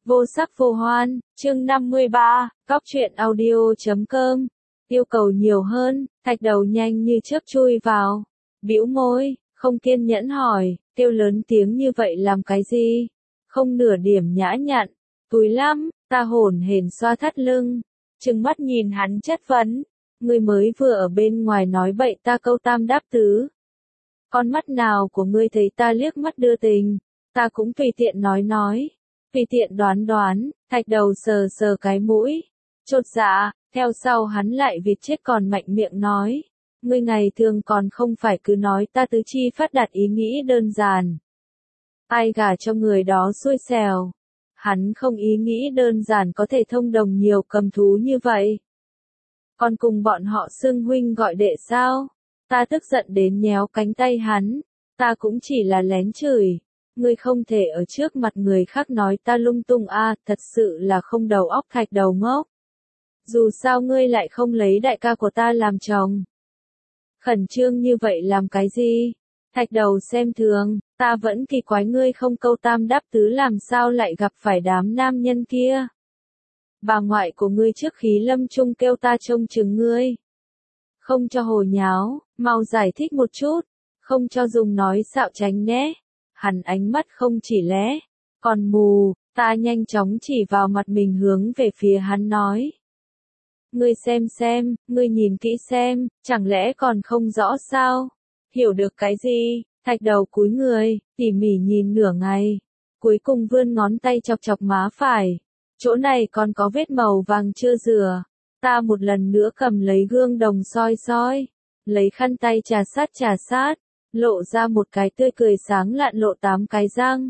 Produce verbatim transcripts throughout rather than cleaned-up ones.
Vô sắc vô hoan, chương năm mươi ba, cóc truyện audio chấm com. Yêu cầu nhiều hơn, thạch đầu nhanh như chớp chui vào. Bĩu môi, không kiên nhẫn hỏi, kêu lớn tiếng như vậy làm cái gì? Không nửa điểm nhã nhặn, túi lắm, ta hổn hển xoa thắt lưng. Trừng mắt nhìn hắn chất vấn, ngươi mới vừa ở bên ngoài nói bậy ta câu tam đáp tứ. Con mắt nào của ngươi thấy ta liếc mắt đưa tình, ta cũng tùy tiện nói nói. Tùy tiện đoán đoán, thạch đầu sờ sờ cái mũi, chột dạ, theo sau hắn lại vịt chết còn mạnh miệng nói. Ngươi ngày thường còn không phải cứ nói ta tứ chi phát đạt ý nghĩ đơn giản. Ai gả cho người đó xui xẻo. Hắn không ý nghĩ đơn giản có thể thông đồng nhiều cầm thú như vậy. Còn cùng bọn họ xưng huynh gọi đệ sao? Ta tức giận đến nhéo cánh tay hắn, ta cũng chỉ là lén chửi. Ngươi không thể ở trước mặt người khác nói ta lung tung a, à, thật sự là không đầu óc thạch đầu ngốc. Dù sao ngươi lại không lấy đại ca của ta làm chồng. Khẩn trương như vậy làm cái gì? Thạch đầu xem thường, ta vẫn kỳ quái ngươi không câu tam đáp tứ làm sao lại gặp phải đám nam nhân kia. Bà ngoại của ngươi trước khí lâm trung kêu ta trông chừng ngươi. Không cho hồ nháo, mau giải thích một chút, không cho dùng nói xạo tránh né. Hắn ánh mắt không chỉ lé, còn mù, ta nhanh chóng chỉ vào mặt mình hướng về phía hắn nói. Ngươi xem xem, ngươi nhìn kỹ xem, chẳng lẽ còn không rõ sao? Hiểu được cái gì? Thạch đầu cúi người, tỉ mỉ nhìn nửa ngày, cuối cùng vươn ngón tay chọc chọc má phải. Chỗ này còn có vết màu vàng chưa rửa. Ta một lần nữa cầm lấy gương đồng soi soi, lấy khăn tay trà sát trà sát. Lộ ra một cái tươi cười sáng lạn lộ tám cái răng.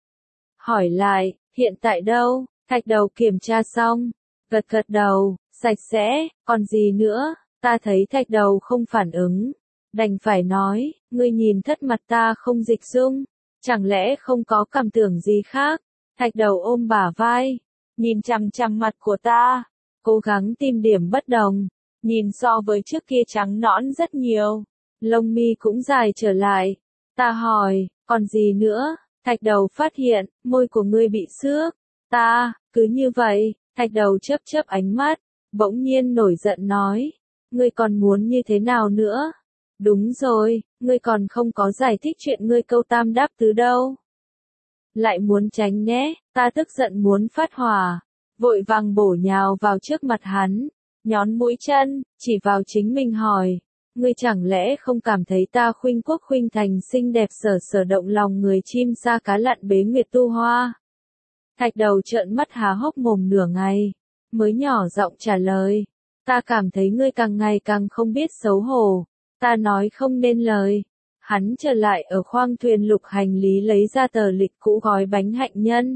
Hỏi lại, hiện tại đâu? Thạch đầu kiểm tra xong, gật gật đầu, sạch sẽ, còn gì nữa? Ta thấy thạch đầu không phản ứng, đành phải nói, ngươi nhìn thất mặt ta không dịch dung, chẳng lẽ không có cảm tưởng gì khác? Thạch đầu ôm bả vai, nhìn chằm chằm mặt của ta, cố gắng tìm điểm bất đồng, nhìn so với trước kia trắng nõn rất nhiều. Lông mi cũng dài trở lại. Ta hỏi, còn gì nữa? Thạch đầu phát hiện, môi của ngươi bị xước. Ta, cứ như vậy, thạch đầu chớp chớp ánh mắt, bỗng nhiên nổi giận nói. Ngươi còn muốn như thế nào nữa? Đúng rồi, ngươi còn không có giải thích chuyện ngươi câu tam đáp tứ đâu. Lại muốn tránh né, ta tức giận muốn phát hỏa. Vội vàng bổ nhào vào trước mặt hắn, nhón mũi chân, chỉ vào chính mình hỏi. Ngươi chẳng lẽ không cảm thấy ta khuynh quốc khuynh thành xinh đẹp sở sở động lòng người chim sa cá lặn bế nguyệt tu hoa? Thạch đầu trợn mắt há hốc mồm nửa ngày, mới nhỏ giọng trả lời. Ta cảm thấy ngươi càng ngày càng không biết xấu hổ. Ta nói không nên lời. Hắn trở lại ở khoang thuyền lục hành lý lấy ra tờ lịch cũ gói bánh hạnh nhân.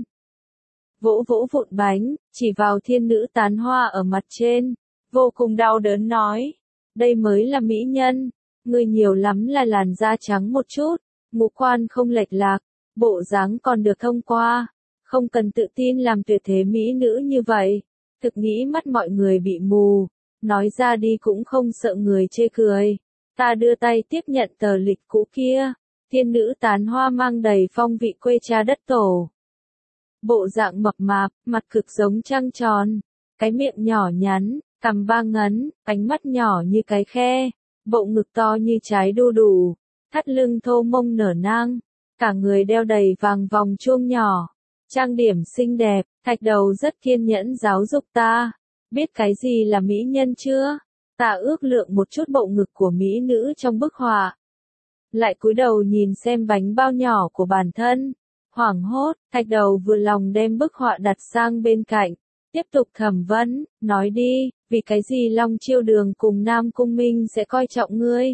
Vỗ vỗ vụn bánh, chỉ vào thiên nữ tán hoa ở mặt trên. Vô cùng đau đớn nói. Đây mới là mỹ nhân, ngươi nhiều lắm là làn da trắng một chút, ngũ quan không lệch lạc, bộ dáng còn được thông qua, không cần tự tin làm tuyệt thế mỹ nữ như vậy, thực nghĩ mắt mọi người bị mù, nói ra đi cũng không sợ người chê cười. Ta đưa tay tiếp nhận tờ lịch cũ kia, thiên nữ tán hoa mang đầy phong vị quê cha đất tổ. Bộ dạng mập mạp, mặt cực giống trăng tròn, cái miệng nhỏ nhắn. Cằm ba ngấn, ánh mắt nhỏ như cái khe, bộ ngực to như trái đu đủ, thắt lưng thô mông nở nang, cả người đeo đầy vàng vòng chuông nhỏ, trang điểm xinh đẹp. Thạch đầu rất kiên nhẫn giáo dục ta, biết cái gì là mỹ nhân chưa? Ta ước lượng một chút bộ ngực của mỹ nữ trong bức họa, lại cúi đầu nhìn xem bánh bao nhỏ của bản thân, hoảng hốt. Thạch đầu vừa lòng đem bức họa đặt sang bên cạnh. Tiếp tục thẩm vấn, nói đi, vì cái gì Long Chiêu Đường cùng Nam Cung Minh sẽ coi trọng ngươi?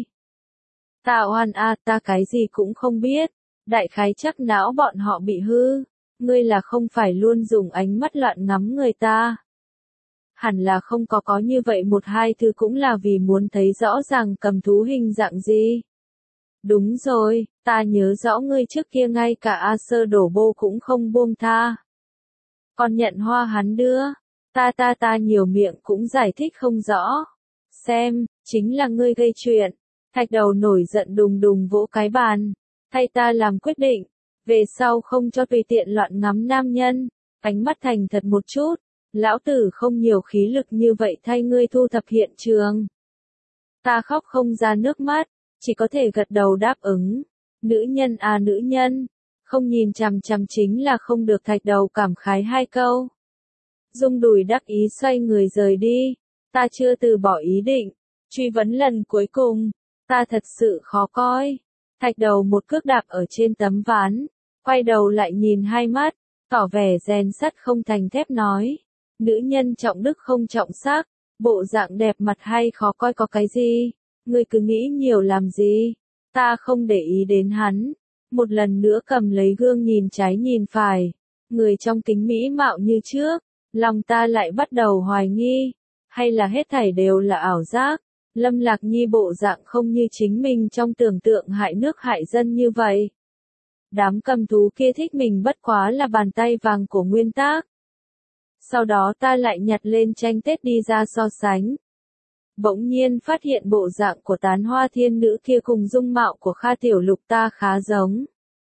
Ta oan a, ta cái gì cũng không biết, đại khái chắc não bọn họ bị hư, ngươi là không phải luôn dùng ánh mắt loạn ngắm người ta. Hẳn là không có có như vậy một hai thứ cũng là vì muốn thấy rõ ràng cầm thú hình dạng gì. Đúng rồi, ta nhớ rõ ngươi trước kia ngay cả A Sơ đổ bô cũng không buông tha. Còn nhận hoa hắn đưa, ta ta ta nhiều miệng cũng giải thích không rõ. Xem, chính là ngươi gây chuyện. Thạch đầu nổi giận đùng đùng vỗ cái bàn. Thay ta làm quyết định, về sau không cho tùy tiện loạn ngắm nam nhân. ánh mắt thành thật một chút, lão tử không nhiều khí lực như vậy thay ngươi thu thập hiện trường. Ta khóc không ra nước mắt, chỉ có thể gật đầu đáp ứng. Nữ nhân à nữ nhân, không nhìn chằm chằm chính là không được. Thạch đầu cảm khái hai câu. Dung đùi đắc ý xoay người rời đi. Ta chưa từ bỏ ý định. Truy vấn lần cuối cùng, ta thật sự khó coi. Thạch đầu một cước đạp ở trên tấm ván, quay đầu lại nhìn hai mắt, tỏ vẻ rèn sắt không thành thép nói. Nữ nhân trọng đức không trọng sắc, bộ dạng đẹp mặt hay khó coi có cái gì, ngươi cứ nghĩ nhiều làm gì. Ta không để ý đến hắn, một lần nữa cầm lấy gương nhìn trái nhìn phải, người trong kính mỹ mạo như trước, lòng ta lại bắt đầu hoài nghi, hay là hết thảy đều là ảo giác. Lâm Lạc Nhi bộ dạng không như chính mình trong tưởng tượng hại nước hại dân như vậy. Đám cầm thú kia thích mình bất quá là bàn tay vàng của nguyên tác. Sau đó ta lại nhặt lên tranh Tết đi ra so sánh. Bỗng nhiên phát hiện bộ dạng của tán hoa thiên nữ kia cùng dung mạo của Kha Tiểu Lục ta khá giống.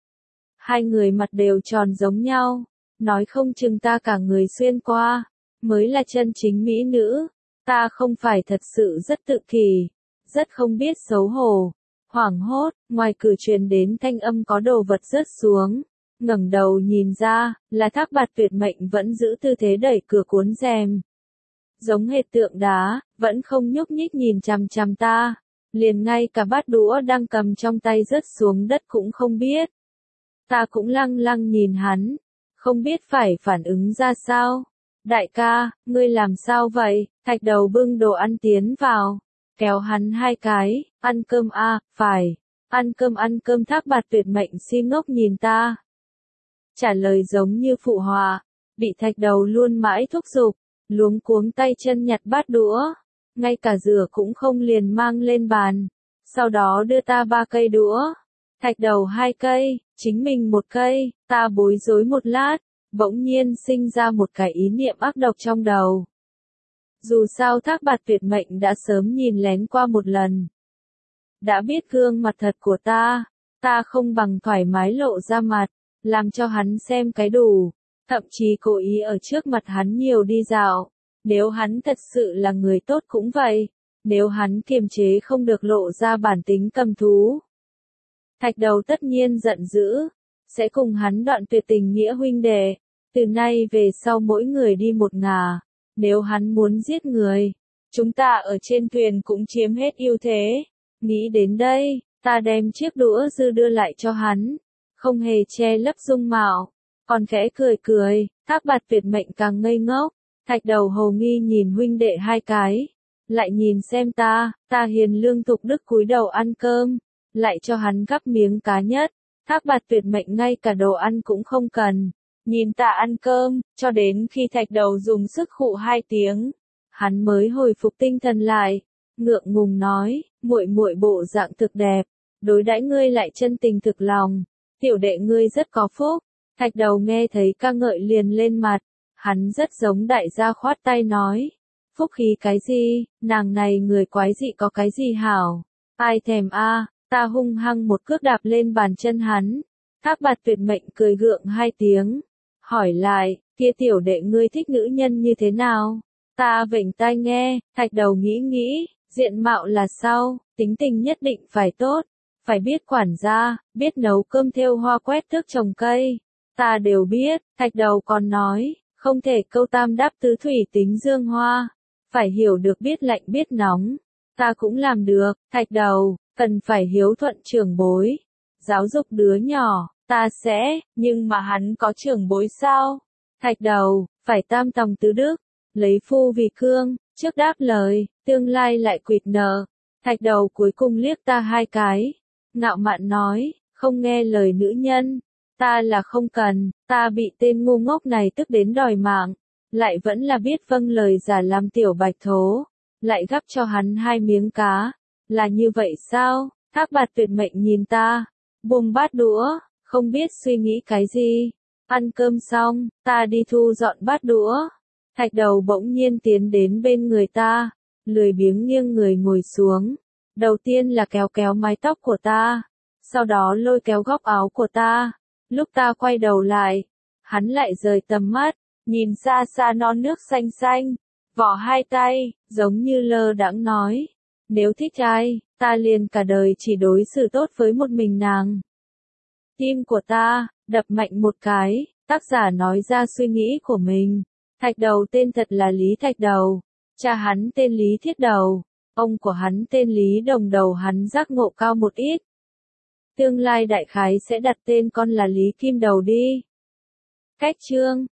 Hai người mặt đều tròn giống nhau, nói không chừng ta cả người xuyên qua, mới là chân chính mỹ nữ. Ta không phải thật sự rất tự kỷ, rất không biết xấu hổ. Hoảng hốt, ngoài cửa truyền đến thanh âm có đồ vật rớt xuống. Ngẩng đầu nhìn ra, là Thác Bạt Tuyệt Mệnh vẫn giữ tư thế đẩy cửa cuốn rèm. Giống hệt tượng đá, vẫn không nhúc nhích nhìn chằm chằm ta. Liền ngay cả bát đũa đang cầm trong tay rớt xuống đất cũng không biết. Ta cũng lăng lăng nhìn hắn, không biết phải phản ứng ra sao. Đại ca, ngươi làm sao vậy? Thạch đầu bưng đồ ăn tiến vào, kéo hắn hai cái, ăn cơm a, à, phải, ăn cơm ăn cơm. Thác Bạt Tuyệt Mệnh si ngốc nhìn ta. Trả lời giống như phụ họa, bị thạch đầu luôn mãi thúc giục, luống cuống tay chân nhặt bát đũa, ngay cả rửa cũng không liền mang lên bàn, sau đó đưa ta ba cây đũa, thạch đầu hai cây, chính mình một cây. Ta bối rối một lát, bỗng nhiên sinh ra một cái ý niệm ác độc trong đầu. Dù sao Thác Bạt Tuyệt Mệnh đã sớm nhìn lén qua một lần. Đã biết gương mặt thật của ta, ta không bằng thoải mái lộ ra mặt, làm cho hắn xem cái đủ, thậm chí cố ý ở trước mặt hắn nhiều đi dạo. Nếu hắn thật sự là người tốt cũng vậy, nếu hắn kiềm chế không được lộ ra bản tính cầm thú. Thạch đầu tất nhiên giận dữ, sẽ cùng hắn đoạn tuyệt tình nghĩa huynh đệ, từ nay về sau mỗi người đi một ngả. Nếu hắn muốn giết người, chúng ta ở trên thuyền cũng chiếm hết ưu thế. Nghĩ đến đây, ta đem chiếc đũa dư đưa lại cho hắn, không hề che lấp dung mạo, còn khẽ cười cười. Thác Bạt Tuyệt Mệnh càng ngây ngốc, thạch đầu hồ nghi nhìn huynh đệ hai cái, lại nhìn xem ta. Ta hiền lương thục đức cúi đầu ăn cơm, lại cho hắn gắp miếng cá nhất. Thác Bạt Tuyệt Mệnh ngay cả đồ ăn cũng không cần, nhìn ta ăn cơm, cho đến khi thạch đầu dùng sức khụ hai tiếng, hắn mới hồi phục tinh thần lại, ngượng ngùng nói, muội muội bộ dạng thực đẹp, đối đãi ngươi lại chân tình thực lòng, tiểu đệ ngươi rất có phúc. Thạch đầu nghe thấy ca ngợi liền lên mặt, hắn rất giống đại gia khoát tay nói, phúc khí cái gì, nàng này người quái dị có cái gì hảo, ai thèm a. Ta hung hăng một cước đạp lên bàn chân hắn. Thác Bạt Tuyệt Mệnh cười gượng hai tiếng, hỏi lại, kia tiểu đệ ngươi thích nữ nhân như thế nào? Ta vểnh tai nghe, thạch đầu nghĩ nghĩ, diện mạo là sao, tính tình nhất định phải tốt, phải biết quản gia, biết nấu cơm thêu hoa quét tước trồng cây. Ta đều biết. Thạch đầu còn nói, không thể câu tam đáp tứ thủy tính dương hoa, phải hiểu được biết lạnh biết nóng. Ta cũng làm được. Thạch đầu, cần phải hiếu thuận trưởng bối, giáo dục đứa nhỏ, ta sẽ, nhưng mà hắn có trưởng bối sao? Thạch đầu, phải tam tòng tứ đức, lấy phu vì cương, trước đáp lời, tương lai lại quỵt nợ. Thạch đầu cuối cùng liếc ta hai cái, ngạo mạn nói, không nghe lời nữ nhân, ta là không cần. Ta bị tên ngu ngốc này tức đến đòi mạng, lại vẫn là biết vâng lời giả làm tiểu bạch thố, lại gắp cho hắn hai miếng cá. Là như vậy sao? Thác Bạt Tuyệt Mệnh nhìn ta, buông bát đũa, không biết suy nghĩ cái gì. Ăn cơm xong, ta đi thu dọn bát đũa. Thạch đầu bỗng nhiên tiến đến bên người ta, lười biếng nghiêng người ngồi xuống. Đầu tiên là kéo kéo mái tóc của ta, sau đó lôi kéo góc áo của ta. Lúc ta quay đầu lại, hắn lại rời tầm mắt, nhìn xa xa non nước xanh xanh, vỏ hai tay, giống như lơ đãng nói. Nếu thích ai, ta liền cả đời chỉ đối xử tốt với một mình nàng. Tim của ta, đập mạnh một cái, tác giả nói ra suy nghĩ của mình. Thạch Đầu tên thật là Lý Thạch Đầu. Cha hắn tên Lý Thiết Đầu. Ông của hắn tên Lý Đồng Đầu, hắn giác ngộ cao một ít. Tương lai đại khái sẽ đặt tên con là Lý Kim Đầu đi. Cách chương